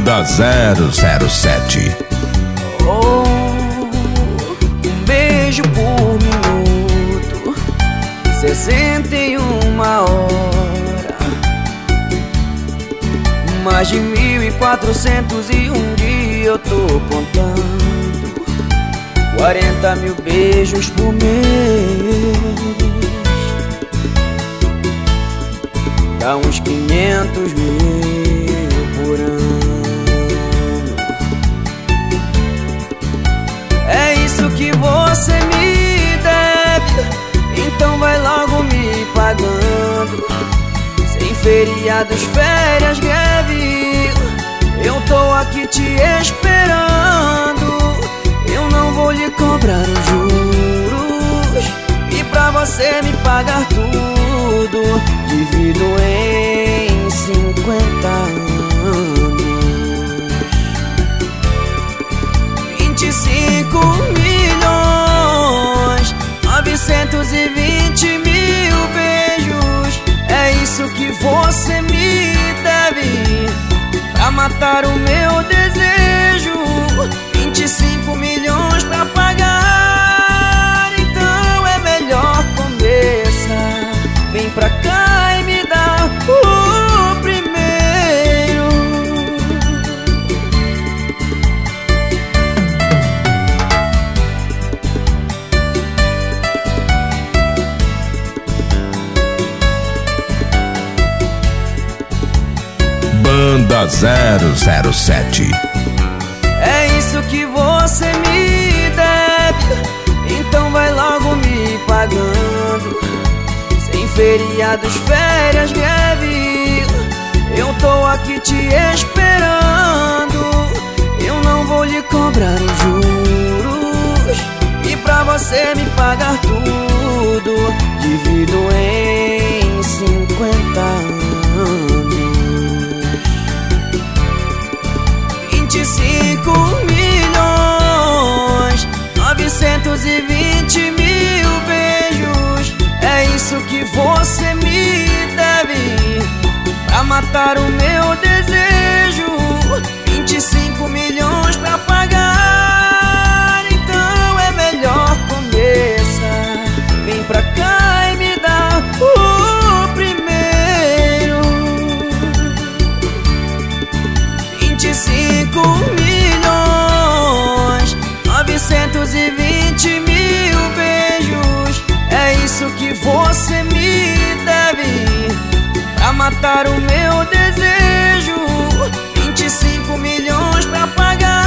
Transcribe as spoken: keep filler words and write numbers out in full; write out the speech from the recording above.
Banda zero zero sete. Oh, um beijo por minuto, sessenta e uma hora, mais de mil e quatrocentos e um dia eu tô contando, quarenta mil beijos por mês, dá uns quinhentos mil por ano. É isso que você me deve, então vai logo me pagando. Sem feriados, férias, greve, eu tô aqui te esperando. Eu não vou lhe cobrar os juros, e pra você me pagar tudo, divido em cinquenta anos. Vinte e cinco milhões novecentos e vinte mil beijos, é isso que você me deve, pra matar o meu desejo. Vinte e cinco milhões pra pagar, então é melhor começar. Vem pra cá e me dá o primeiro. Banda zero zero sete. É isso que você me deve, então vai logo me pagando. Sem feriados, férias, greve, eu tô aqui te esperando. Eu não vou lhe cobrar os juros, e pra você me pagar tudo, divido em cinquenta anos. Vinte e cinco milhões novecentos e vinte mil beijos, é isso que você me deve, pra matar o meu desejo. Vinte e cinco milhões pra pagar, então é melhor começar. Vem pra cá e me dá o primeiro. Vinte e cinco milhões novecentos e vinte mil beijos, é isso que você me deve, pra matar o meu desejo. Vinte e cinco milhões pra pagar,